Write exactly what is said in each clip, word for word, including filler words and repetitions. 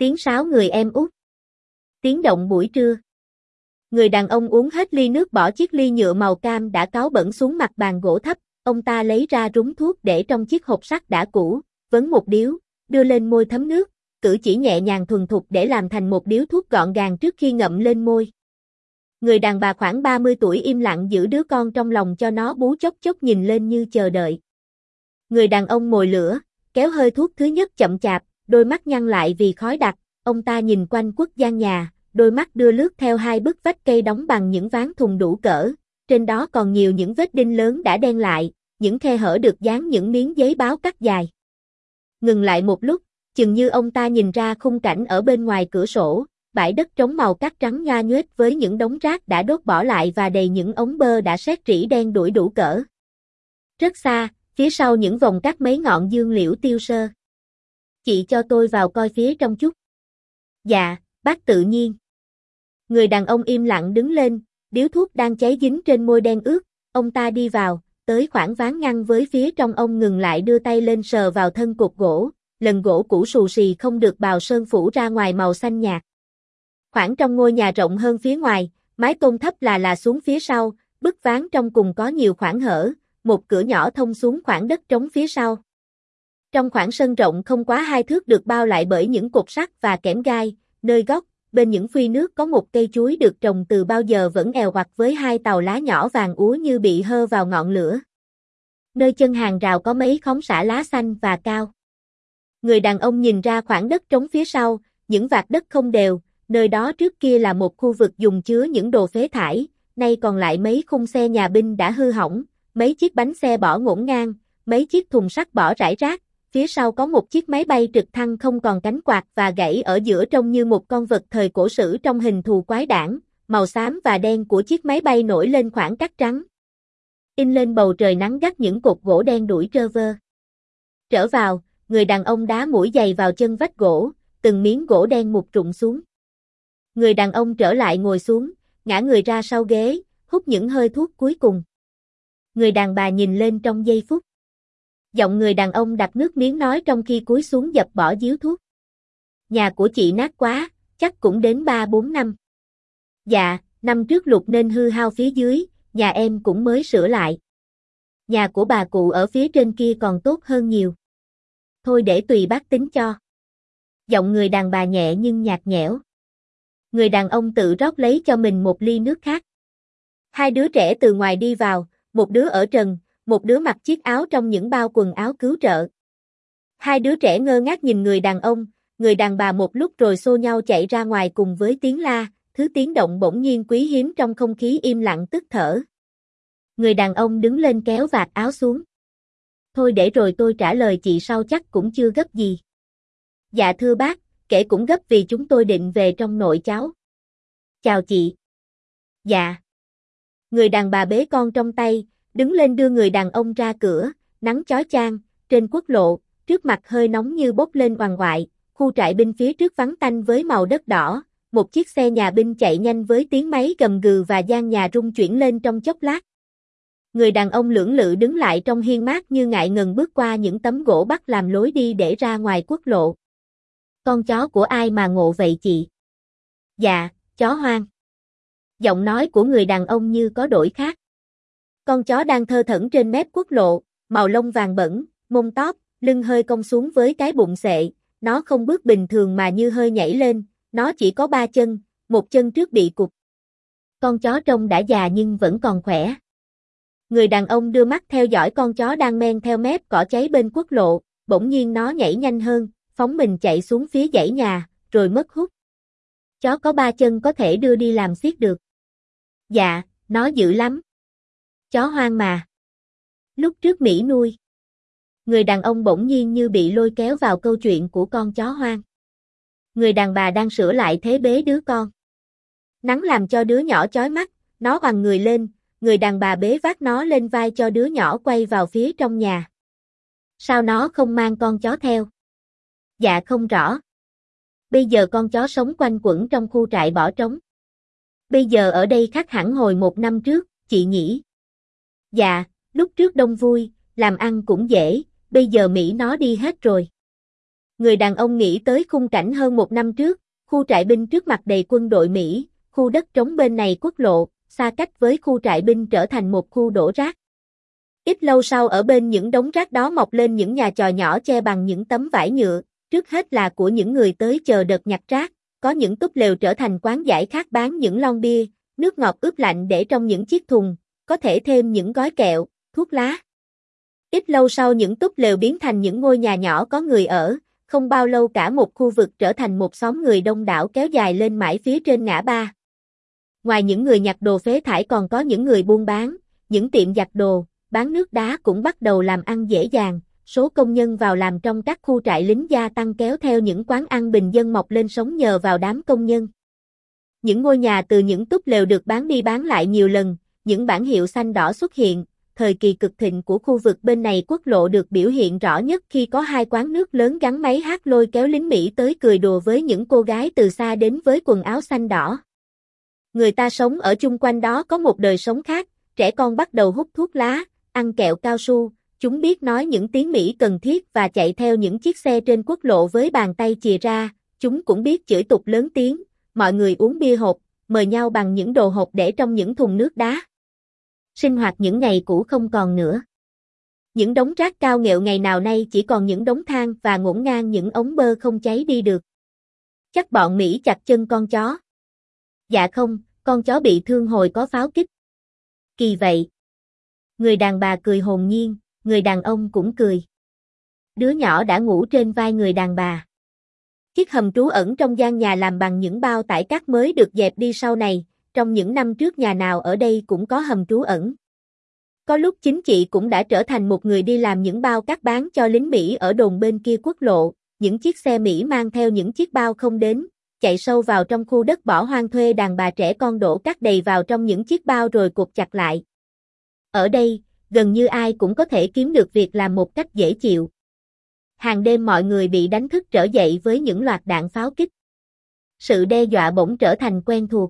Tiếng sáo người em út. Tiếng động buổi trưa. Người đàn ông uống hết ly nước bỏ chiếc ly nhựa màu cam đã cáu bẩn xuống mặt bàn gỗ thấp, ông ta lấy ra rúng thuốc để trong chiếc hộp sắt đã cũ, vấn một điếu, đưa lên môi thấm nước, cử chỉ nhẹ nhàng thuần thục để làm thành một điếu thuốc gọn gàng trước khi ngậm lên môi. Người đàn bà khoảng ba mươi tuổi im lặng giữ đứa con trong lòng cho nó bú chốc chốc nhìn lên như chờ đợi. Người đàn ông mồi lửa, kéo hơi thuốc thứ nhất chậm chạp, đôi mắt nhăn lại vì khói đặc, ông ta nhìn quanh quất gian nhà, đôi mắt đưa lướt theo hai bức vách cây đóng bằng những ván thùng đủ cỡ, trên đó còn nhiều những vết đinh lớn đã đen lại, những khe hở được dán những miếng giấy báo cắt dài. Ngừng lại một lúc, chừng như ông ta nhìn ra khung cảnh ở bên ngoài cửa sổ, bãi đất trống màu cát trắng nhoa nhoét với những đống rác đã đốt bỏ lại và đầy những ống bơ đã sét rỉ đen đủi đủ cỡ. Rất xa, phía sau những vòng cắt mấy ngọn dương liễu tiêu sơ. Chị cho tôi vào coi phía trong chút. Dạ, bác tự nhiên. Người đàn ông im lặng đứng lên, điếu thuốc đang cháy dính trên môi đen ướt, ông ta đi vào, tới khoảng ván ngăn với phía trong ông ngừng lại đưa tay lên sờ vào thân cột gỗ, lần gỗ cũ xù xì không được bào sơn phủ ra ngoài màu xanh nhạt. Khoảng trong ngôi nhà rộng hơn phía ngoài, mái tôn thấp là là xuống phía sau, bức ván trong cùng có nhiều khoảng hở, một cửa nhỏ thông xuống khoảng đất trống phía sau. Trong khoảng sân rộng không quá hai thước được bao lại bởi những cột sắt và kẽm gai, nơi góc, bên những phuy nước có một cây chuối được trồng từ bao giờ vẫn èo uặt với hai tàu lá nhỏ vàng úa như bị hơ vào ngọn lửa. Nơi chân hàng rào có mấy khóm xả lá xanh và cao. Người đàn ông nhìn ra khoảng đất trống phía sau, những vạt đất không đều, nơi đó trước kia là một khu vực dùng chứa những đồ phế thải, nay còn lại mấy khung xe nhà binh đã hư hỏng, mấy chiếc bánh xe bỏ ngổn ngang, mấy chiếc thùng sắt bỏ rải rác, phía sau có một chiếc máy bay trực thăng không còn cánh quạt và gãy ở giữa trông như một con vật thời cổ sử trong hình thù quái đản, màu xám và đen của chiếc máy bay nổi lên khoảng cát trắng. In lên bầu trời nắng gắt những cột gỗ đen đủi trơ vơ. Trở vào, người đàn ông đá mũi giày vào chân vách gỗ, từng miếng gỗ đen mục rụng xuống. Người đàn ông trở lại ngồi xuống, ngã người ra sau ghế, hút những hơi thuốc cuối cùng. Người đàn bà nhìn lên trong giây phút. Giọng người đàn ông đặt nước miếng nói trong khi cúi xuống dập bỏ điếu thuốc. Nhà của chị nát quá, chắc cũng đến ba bốn năm. Dạ, năm trước lụt nên hư hao phía dưới, nhà em cũng mới sửa lại. Nhà của bà cụ ở phía trên kia còn tốt hơn nhiều. Thôi để tùy bác tính cho. Giọng người đàn bà nhẹ nhưng nhạt nhẽo. Người đàn ông tự rót lấy cho mình một ly nước khác. Hai đứa trẻ từ ngoài đi vào, một đứa ở trần, một đứa mặc chiếc áo trong những bao quần áo cứu trợ. Hai đứa trẻ ngơ ngác nhìn người đàn ông, người đàn bà một lúc rồi xô nhau chạy ra ngoài cùng với tiếng la, thứ tiếng động bỗng nhiên quý hiếm trong không khí im lặng tức thở. Người đàn ông đứng lên kéo vạt áo xuống. Thôi để rồi tôi trả lời chị sau, chắc cũng chưa gấp gì. Dạ thưa bác, kể cũng gấp vì chúng tôi định về trong nội cháu. Chào chị. Dạ. Người đàn bà bế con trong tay, đứng lên đưa người đàn ông ra cửa, nắng chói chang, trên quốc lộ, trước mặt hơi nóng như bốc lên oằn oại, khu trại binh phía trước vắng tanh với màu đất đỏ, một chiếc xe nhà binh chạy nhanh với tiếng máy gầm gừ và gian nhà rung chuyển lên trong chốc lát. Người đàn ông lưỡng lự đứng lại trong hiên mát như ngại ngần bước qua những tấm gỗ bắt làm lối đi để ra ngoài quốc lộ. Con chó của ai mà ngộ vậy chị? Dạ, chó hoang. Giọng nói của người đàn ông như có đổi khác. Con chó đang thơ thẩn trên mép quốc lộ, màu lông vàng bẩn, mông tóp, lưng hơi cong xuống với cái bụng xệ, nó không bước bình thường mà như hơi nhảy lên, nó chỉ có ba chân, một chân trước bị cụt. Con chó trông đã già nhưng vẫn còn khỏe. Người đàn ông đưa mắt theo dõi con chó đang men theo mép cỏ cháy bên quốc lộ, bỗng nhiên nó nhảy nhanh hơn, phóng mình chạy xuống phía dãy nhà, rồi mất hút. Chó có ba chân có thể đưa đi làm xiết được. Dạ, nó dữ lắm. Chó hoang mà. Lúc trước Mỹ nuôi. Người đàn ông bỗng nhiên như bị lôi kéo vào câu chuyện của con chó hoang. Người đàn bà đang sửa lại thế bế đứa con. Nắng làm cho đứa nhỏ chói mắt, nó oằn người lên, người đàn bà bế vác nó lên vai cho đứa nhỏ quay vào phía trong nhà. Sao nó không mang con chó theo? Dạ không rõ. Bây giờ con chó sống quanh quẩn trong khu trại bỏ trống. Bây giờ ở đây khác hẳn hồi một năm trước, chị nhỉ? Dạ, lúc trước đông vui, làm ăn cũng dễ, bây giờ Mỹ nó đi hết rồi. Người đàn ông nghĩ tới khung cảnh hơn một năm trước, khu trại binh trước mặt đầy quân đội Mỹ, khu đất trống bên này quốc lộ, xa cách với khu trại binh trở thành một khu đổ rác. Ít lâu sau ở bên những đống rác đó mọc lên những nhà chòi nhỏ che bằng những tấm vải nhựa, trước hết là của những người tới chờ đợt nhặt rác, có những túp lều trở thành quán giải khát bán những lon bia, nước ngọt ướp lạnh để trong những chiếc thùng, có thể thêm những gói kẹo, thuốc lá. Ít lâu sau những túp lều biến thành những ngôi nhà nhỏ có người ở, không bao lâu cả một khu vực trở thành một xóm người đông đảo kéo dài lên mãi phía trên ngã ba. Ngoài những người nhặt đồ phế thải còn có những người buôn bán, những tiệm giặt đồ, bán nước đá cũng bắt đầu làm ăn dễ dàng, số công nhân vào làm trong các khu trại lính gia tăng kéo theo những quán ăn bình dân mọc lên sống nhờ vào đám công nhân. Những ngôi nhà từ những túp lều được bán đi bán lại nhiều lần, những bảng hiệu xanh đỏ xuất hiện, thời kỳ cực thịnh của khu vực bên này quốc lộ được biểu hiện rõ nhất khi có hai quán nước lớn gắn máy hát lôi kéo lính Mỹ tới cười đùa với những cô gái từ xa đến với quần áo xanh đỏ. Người ta sống ở chung quanh đó có một đời sống khác, trẻ con bắt đầu hút thuốc lá, ăn kẹo cao su, chúng biết nói những tiếng Mỹ cần thiết và chạy theo những chiếc xe trên quốc lộ với bàn tay chìa ra, chúng cũng biết chửi tục lớn tiếng, mọi người uống bia hộp, mời nhau bằng những đồ hộp để trong những thùng nước đá. Sinh hoạt những ngày cũ không còn nữa. Những đống rác cao nghẹo ngày nào nay chỉ còn những đống than và ngổn ngang những ống bơ không cháy đi được. Chắc bọn Mỹ chặt chân con chó. Dạ không, con chó bị thương hồi có pháo kích. Kỳ vậy. Người đàn bà cười hồn nhiên, người đàn ông cũng cười. Đứa nhỏ đã ngủ trên vai người đàn bà. Chiếc hầm trú ẩn trong gian nhà làm bằng những bao tải cát mới được dẹp đi sau này, trong những năm trước nhà nào ở đây cũng có hầm trú ẩn. Có lúc chính chị cũng đã trở thành một người đi làm những bao cát bán cho lính Mỹ ở đồn bên kia quốc lộ, những chiếc xe Mỹ mang theo những chiếc bao không đến, chạy sâu vào trong khu đất bỏ hoang thuê đàn bà trẻ con đổ cát đầy vào trong những chiếc bao rồi cột chặt lại. Ở đây, gần như ai cũng có thể kiếm được việc làm một cách dễ chịu. Hàng đêm mọi người bị đánh thức trở dậy với những loạt đạn pháo kích. Sự đe dọa bỗng trở thành quen thuộc.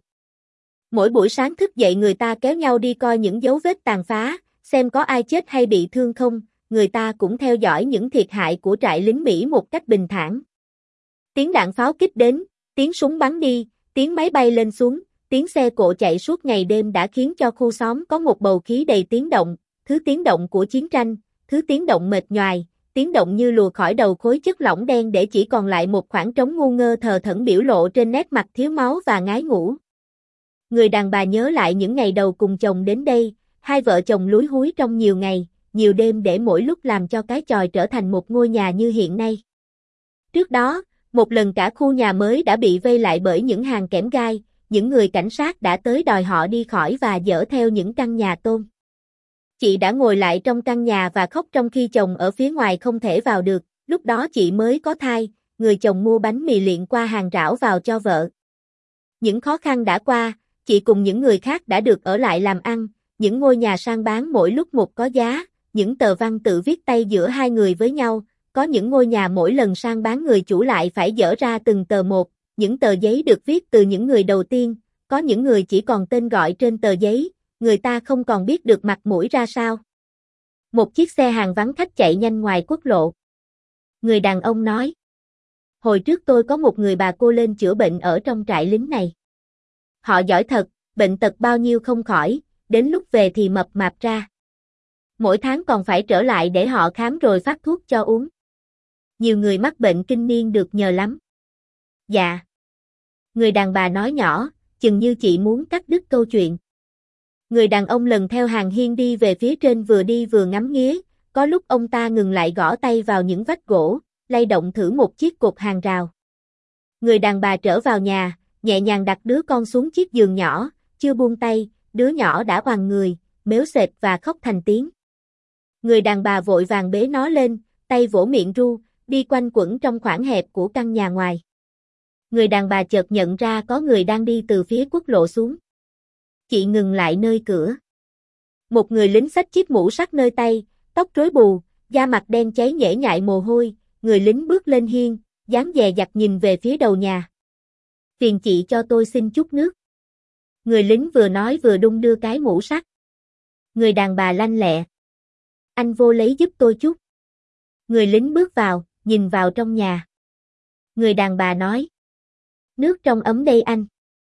Mỗi buổi sáng thức dậy người ta kéo nhau đi coi những dấu vết tàn phá, xem có ai chết hay bị thương không, người ta cũng theo dõi những thiệt hại của trại lính Mỹ một cách bình thản. Tiếng đạn pháo kích đến, tiếng súng bắn đi, tiếng máy bay lên xuống, tiếng xe cộ chạy suốt ngày đêm đã khiến cho khu xóm có một bầu khí đầy tiếng động, thứ tiếng động của chiến tranh, thứ tiếng động mệt nhoài, tiếng động như lùa khỏi đầu khối chất lỏng đen để chỉ còn lại một khoảng trống ngu ngơ thờ thẫn biểu lộ trên nét mặt thiếu máu và ngái ngủ. Người đàn bà nhớ lại những ngày đầu cùng chồng đến đây, hai vợ chồng lúi húi trong nhiều ngày, nhiều đêm để mỗi lúc làm cho cái chòi trở thành một ngôi nhà như hiện nay. Trước đó, một lần cả khu nhà mới đã bị vây lại bởi những hàng kẽm gai, những người cảnh sát đã tới đòi họ đi khỏi và dỡ theo những căn nhà tôn. Chị đã ngồi lại trong căn nhà và khóc trong khi chồng ở phía ngoài không thể vào được, lúc đó chị mới có thai, người chồng mua bánh mì liệng qua hàng rào vào cho vợ. Những khó khăn đã qua, chị cùng những người khác đã được ở lại làm ăn, những ngôi nhà sang bán mỗi lúc một có giá, những tờ văn tự viết tay giữa hai người với nhau, có những ngôi nhà mỗi lần sang bán người chủ lại phải dỡ ra từng tờ một, những tờ giấy được viết từ những người đầu tiên, có những người chỉ còn tên gọi trên tờ giấy, người ta không còn biết được mặt mũi ra sao. Một chiếc xe hàng vắng khách chạy nhanh ngoài quốc lộ. Người đàn ông nói: Hồi trước tôi có một người bà cô lên chữa bệnh ở trong trại lính này. Họ giỏi thật, bệnh tật bao nhiêu không khỏi, đến lúc về thì mập mạp ra. Mỗi tháng còn phải trở lại để họ khám rồi phát thuốc cho uống. Nhiều người mắc bệnh kinh niên được nhờ lắm. Dạ. Người đàn bà nói nhỏ, chừng như chị muốn cắt đứt câu chuyện. Người đàn ông lần theo hàng hiên đi về phía trên vừa đi vừa ngắm nghía, có lúc ông ta ngừng lại gõ tay vào những vách gỗ, lay động thử một chiếc cột hàng rào. Người đàn bà trở vào nhà, nhẹ nhàng đặt đứa con xuống chiếc giường nhỏ, chưa buông tay, đứa nhỏ đã oằn người, mếu sệt và khóc thành tiếng. Người đàn bà vội vàng bế nó lên, tay vỗ miệng ru, đi quanh quẩn trong khoảng hẹp của căn nhà ngoài. Người đàn bà chợt nhận ra có người đang đi từ phía quốc lộ xuống. Chị ngừng lại nơi cửa. Một người lính xách chiếc mũ sắt nơi tay, tóc rối bù, da mặt đen cháy nhễ nhại mồ hôi, người lính bước lên hiên, dáng dè dặt nhìn về phía đầu nhà. Phiền chị cho tôi xin chút nước. Người lính vừa nói vừa đung đưa cái mũ sắt. Người đàn bà lanh lẹ. Anh vô lấy giúp tôi chút. Người lính bước vào, nhìn vào trong nhà. Người đàn bà nói. Nước trong ấm đây anh.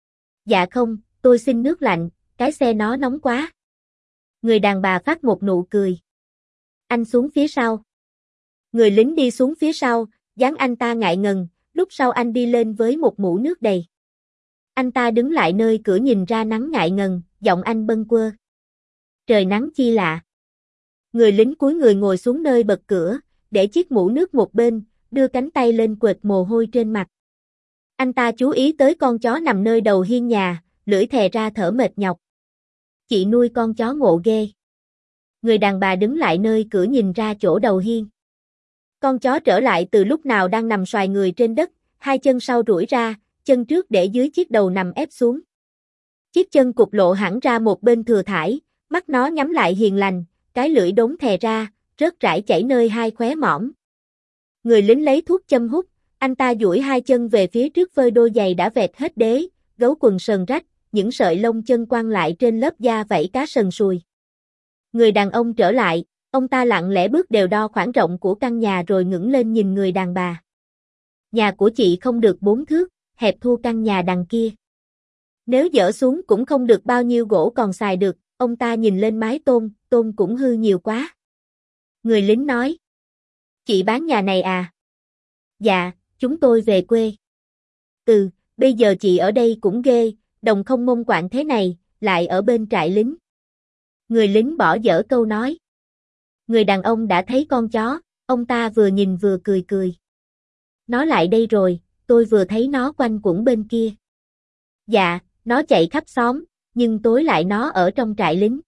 Dạ không, tôi xin nước lạnh, cái xe nó nóng quá. Người đàn bà phát một nụ cười. Anh xuống phía sau. Người lính đi xuống phía sau, dáng anh ta ngại ngần, lúc sau anh đi lên với một mũ nước đầy. Anh ta đứng lại nơi cửa nhìn ra nắng ngại ngần, giọng anh bâng quơ. Trời nắng chi lạ. Người lính cúi người ngồi xuống nơi bật cửa, để chiếc mũ nước một bên, đưa cánh tay lên quệt mồ hôi trên mặt. Anh ta chú ý tới con chó nằm nơi đầu hiên nhà, lưỡi thè ra thở mệt nhọc. Chị nuôi con chó ngộ ghê. Người đàn bà đứng lại nơi cửa nhìn ra chỗ đầu hiên. Con chó trở lại từ lúc nào đang nằm xoài người trên đất, hai chân sau duỗi ra, chân trước để dưới chiếc đầu nằm ép xuống. Chiếc chân cụt lộ hẳn ra một bên thừa thải, mắt nó nhắm lại hiền lành, cái lưỡi đốn thè ra, rớt rải chảy nơi hai khóe mõm. Người lính lấy thuốc châm hút, anh ta duỗi hai chân về phía trước phơi đôi giày đã vẹt hết đế, gấu quần sờn rách, những sợi lông chân quăng lại trên lớp da vảy cá sần sùi. Người đàn ông trở lại, ông ta lặng lẽ bước đều đo khoảng rộng của căn nhà rồi ngẩng lên nhìn người đàn bà. Nhà của chị không được bốn thước, hẹp thua căn nhà đằng kia. Nếu dỡ xuống cũng không được bao nhiêu gỗ còn xài được, ông ta nhìn lên mái tôn, tôn cũng hư nhiều quá. Người lính nói. Chị bán nhà này à? Dạ, chúng tôi về quê. Ừ, bây giờ chị ở đây cũng ghê, đồng không mông quạnh thế này, lại ở bên trại lính. Người lính bỏ dở câu nói. Người đàn ông đã thấy con chó, ông ta vừa nhìn vừa cười cười. Nó lại đây rồi, tôi vừa thấy nó quanh quẩn bên kia. Dạ, nó chạy khắp xóm, nhưng tối lại nó ở trong trại lính.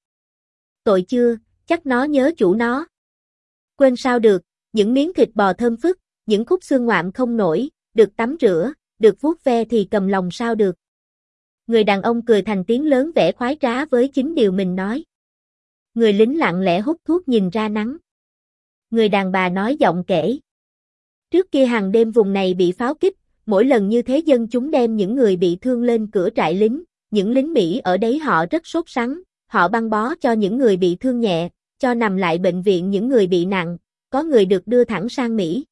Tội chưa, chắc nó nhớ chủ nó. Quên sao được, những miếng thịt bò thơm phức, những khúc xương ngoạm không nổi, được tắm rửa, được vuốt ve thì cầm lòng sao được. Người đàn ông cười thành tiếng lớn vẻ khoái trá với chính điều mình nói. Người lính lặng lẽ hút thuốc nhìn ra nắng. Người đàn bà nói giọng kể. Trước kia hàng đêm vùng này bị pháo kích, mỗi lần như thế dân chúng đem những người bị thương lên cửa trại lính, những lính Mỹ ở đấy họ rất sốt sắng, họ băng bó cho những người bị thương nhẹ, cho nằm lại bệnh viện những người bị nặng, có người được đưa thẳng sang Mỹ.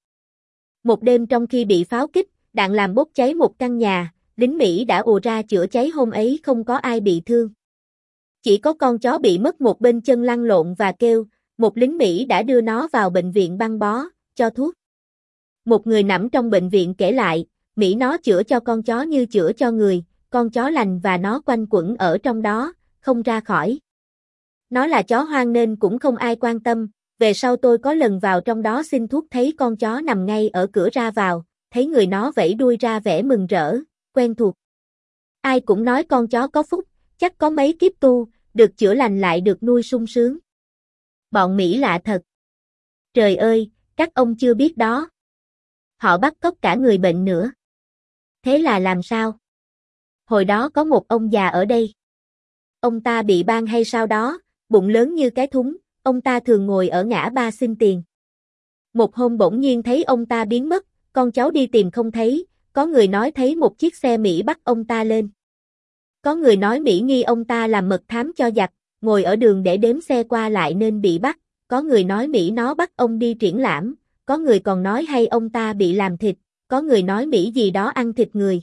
Một đêm trong khi bị pháo kích, đạn làm bốc cháy một căn nhà, lính Mỹ đã ùa ra chữa cháy hôm ấy không có ai bị thương. Chỉ có con chó bị mất một bên chân lăn lộn và kêu, một lính Mỹ đã đưa nó vào bệnh viện băng bó, cho thuốc. Một người nằm trong bệnh viện kể lại, Mỹ nó chữa cho con chó như chữa cho người, con chó lành và nó quanh quẩn ở trong đó, không ra khỏi. Nó là chó hoang nên cũng không ai quan tâm, về sau tôi có lần vào trong đó xin thuốc thấy con chó nằm ngay ở cửa ra vào, thấy người nó vẫy đuôi ra vẻ mừng rỡ, quen thuộc. Ai cũng nói con chó có phúc, chắc có mấy kiếp tu, được chữa lành lại được nuôi sung sướng. Bọn Mỹ lạ thật. Trời ơi, các ông chưa biết đó. Họ bắt cóc cả người bệnh nữa. Thế là làm sao? Hồi đó có một ông già ở đây. Ông ta bị ban hay sao đó, bụng lớn như cái thúng, ông ta thường ngồi ở ngã ba xin tiền. Một hôm bỗng nhiên thấy ông ta biến mất, con cháu đi tìm không thấy, có người nói thấy một chiếc xe Mỹ bắt ông ta lên. Có người nói Mỹ nghi ông ta làm mật thám cho giặc, ngồi ở đường để đếm xe qua lại nên bị bắt, có người nói Mỹ nó bắt ông đi triển lãm, có người còn nói hay ông ta bị làm thịt, có người nói Mỹ gì đó ăn thịt người.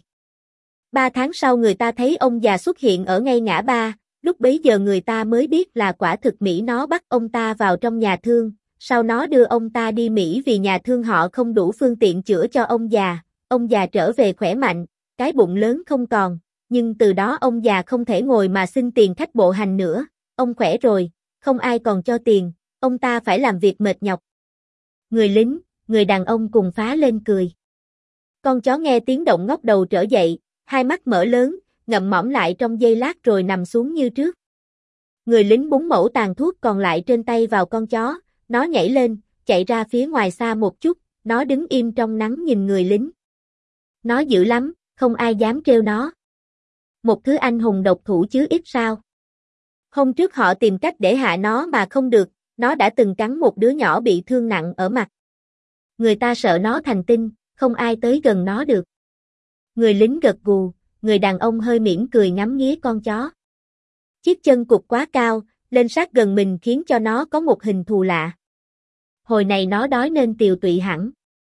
Ba tháng sau người ta thấy ông già xuất hiện ở ngay ngã ba, lúc bấy giờ người ta mới biết là quả thực Mỹ nó bắt ông ta vào trong nhà thương, sau nó đưa ông ta đi Mỹ vì nhà thương họ không đủ phương tiện chữa cho ông già, ông già trở về khỏe mạnh, cái bụng lớn không còn, nhưng từ đó ông già không thể ngồi mà xin tiền khách bộ hành nữa, ông khỏe rồi, không ai còn cho tiền, ông ta phải làm việc mệt nhọc. Người lính, người đàn ông cùng phá lên cười. Con chó nghe tiếng động ngóc đầu trở dậy, hai mắt mở lớn, ngậm mõm lại trong giây lát rồi nằm xuống như trước. Người lính búng mẩu tàn thuốc còn lại trên tay vào con chó, nó nhảy lên, chạy ra phía ngoài xa một chút, nó đứng im trong nắng nhìn người lính. Nó dữ lắm, không ai dám trêu nó. Một thứ anh hùng độc thủ chứ ít sao. Hôm trước họ tìm cách để hạ nó mà không được, nó đã từng cắn một đứa nhỏ bị thương nặng ở mặt. Người ta sợ nó thành tinh, không ai tới gần nó được. Người lính gật gù, người đàn ông hơi mỉm cười ngắm nghía con chó. Chiếc chân cụt quá cao, lên sát gần mình khiến cho nó có một hình thù lạ. Hồi này nó đói nên tiều tụy hẳn.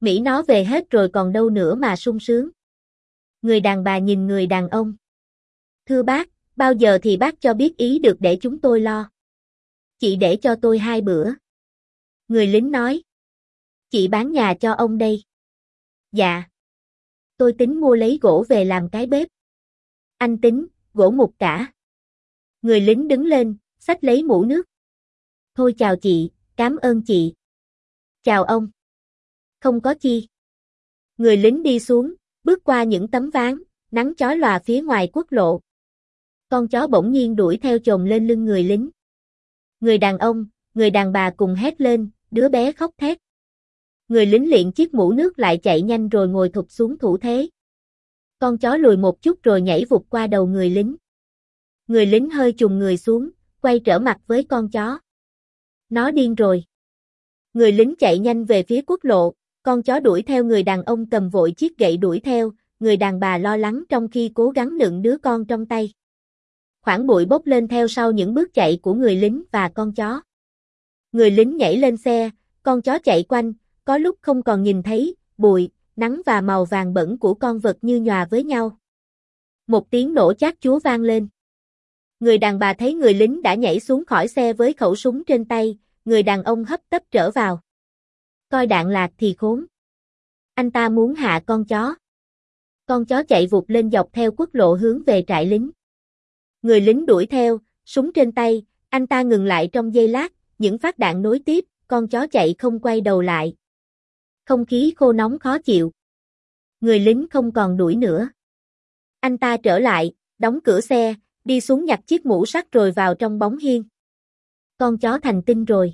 Mỹ nó về hết rồi còn đâu nữa mà sung sướng. Người đàn bà nhìn người đàn ông. Thưa bác, bao giờ thì bác cho biết ý được để chúng tôi lo. Chị để cho tôi hai bữa. Người lính nói. Chị bán nhà cho ông đây. Dạ. Tôi tính mua lấy gỗ về làm cái bếp. Anh tính, gỗ mục cả. Người lính đứng lên, xách lấy mũ nước. Thôi chào chị, cảm ơn chị. Chào ông. Không có chi. Người lính đi xuống, bước qua những tấm ván, nắng chói lòa phía ngoài quốc lộ. Con chó bỗng nhiên đuổi theo chồm lên lưng người lính. Người đàn ông, người đàn bà cùng hét lên, đứa bé khóc thét. Người lính liệng chiếc mũ nước lại chạy nhanh rồi ngồi thụp xuống thủ thế. Con chó lùi một chút rồi nhảy vụt qua đầu người lính. Người lính hơi chùng người xuống, quay trở mặt với con chó. Nó điên rồi. Người lính chạy nhanh về phía quốc lộ, con chó đuổi theo người đàn ông cầm vội chiếc gậy đuổi theo, người đàn bà lo lắng trong khi cố gắng nựng đứa con trong tay. Khoảng bụi bốc lên theo sau những bước chạy của người lính và con chó. Người lính nhảy lên xe, con chó chạy quanh, có lúc không còn nhìn thấy, bụi, nắng và màu vàng bẩn của con vật như nhòa với nhau. Một tiếng nổ chát chúa vang lên. Người đàn bà thấy người lính đã nhảy xuống khỏi xe với khẩu súng trên tay, người đàn ông hấp tấp trở vào. Coi đạn lạc thì khốn. Anh ta muốn hạ con chó. Con chó chạy vụt lên dọc theo quốc lộ hướng về trại lính. Người lính đuổi theo, súng trên tay, anh ta ngừng lại trong giây lát, những phát đạn nối tiếp, con chó chạy không quay đầu lại. Không khí khô nóng khó chịu. Người lính không còn đuổi nữa. Anh ta trở lại, đóng cửa xe, đi xuống nhặt chiếc mũ sắt rồi vào trong bóng hiên. Con chó thành tinh rồi.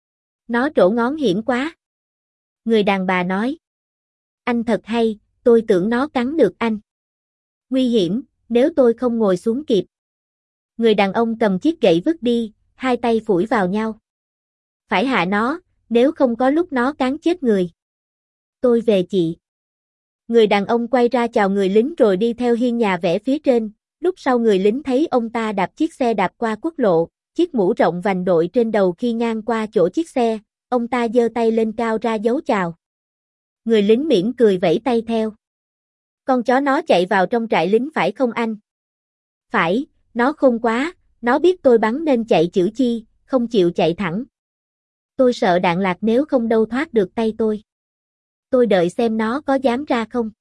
Nó trổ ngón hiểm quá. Người đàn bà nói. Anh thật hay, tôi tưởng nó cắn được anh. Nguy hiểm, nếu tôi không ngồi xuống kịp. Người đàn ông cầm chiếc gậy vứt đi, hai tay phủi vào nhau. Phải hạ nó, nếu không có lúc nó cắn chết người. Tôi về chị. Người đàn ông quay ra chào người lính rồi đi theo hiên nhà vẽ phía trên, lúc sau người lính thấy ông ta đạp chiếc xe đạp qua quốc lộ, chiếc mũ rộng vành đội trên đầu khi ngang qua chỗ chiếc xe, ông ta giơ tay lên cao ra dấu chào. Người lính mỉm cười vẫy tay theo. Con chó nó chạy vào trong trại lính phải không anh? Phải, nó khôn quá, nó biết tôi bắn nên chạy chữ chi, không chịu chạy thẳng. Tôi sợ đạn lạc nếu không đâu thoát được tay tôi. Tôi đợi xem nó có dám ra không.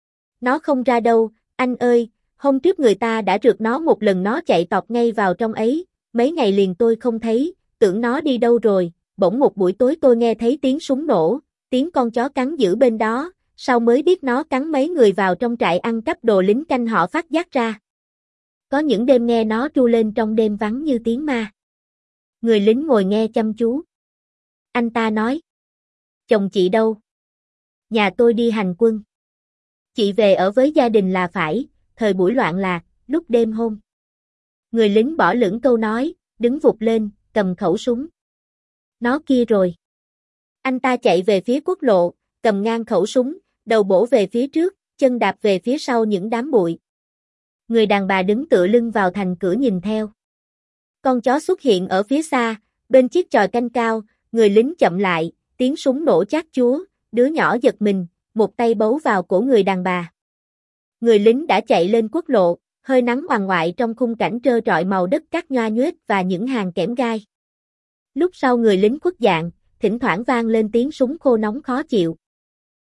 Nó không ra đâu, anh ơi, hôm trước người ta đã rượt nó một lần nó chạy tọt ngay vào trong ấy, mấy ngày liền tôi không thấy, tưởng nó đi đâu rồi, bỗng một buổi tối tôi nghe thấy tiếng súng nổ, tiếng con chó cắn dữ bên đó, sau mới biết nó cắn mấy người vào trong trại ăn cắp đồ lính canh họ phát giác ra. Có những đêm nghe nó tru lên trong đêm vắng như tiếng ma. Người lính ngồi nghe chăm chú. Anh ta nói. Chồng chị đâu? Nhà tôi đi hành quân. Chị về ở với gia đình là phải, thời buổi loạn lạc, lúc đêm hôm. Người lính bỏ lửng câu nói, đứng vụt lên, cầm khẩu súng. Nó kia rồi. Anh ta chạy về phía quốc lộ, cầm ngang khẩu súng, đầu bổ về phía trước, chân đạp về phía sau những đám bụi. Người đàn bà đứng tựa lưng vào thành cửa nhìn theo. Con chó xuất hiện ở phía xa, bên chiếc chòi canh cao, người lính chậm lại, tiếng súng nổ chát chúa, đứa nhỏ giật mình, một tay bấu vào cổ người đàn bà. Người lính đã chạy lên quốc lộ, hơi nắng oằn ngoại trong khung cảnh trơ trọi màu đất cát nhoa nhoét và những hàng kẽm gai. Lúc sau người lính khuất dạng, thỉnh thoảng vang lên tiếng súng khô nóng khó chịu.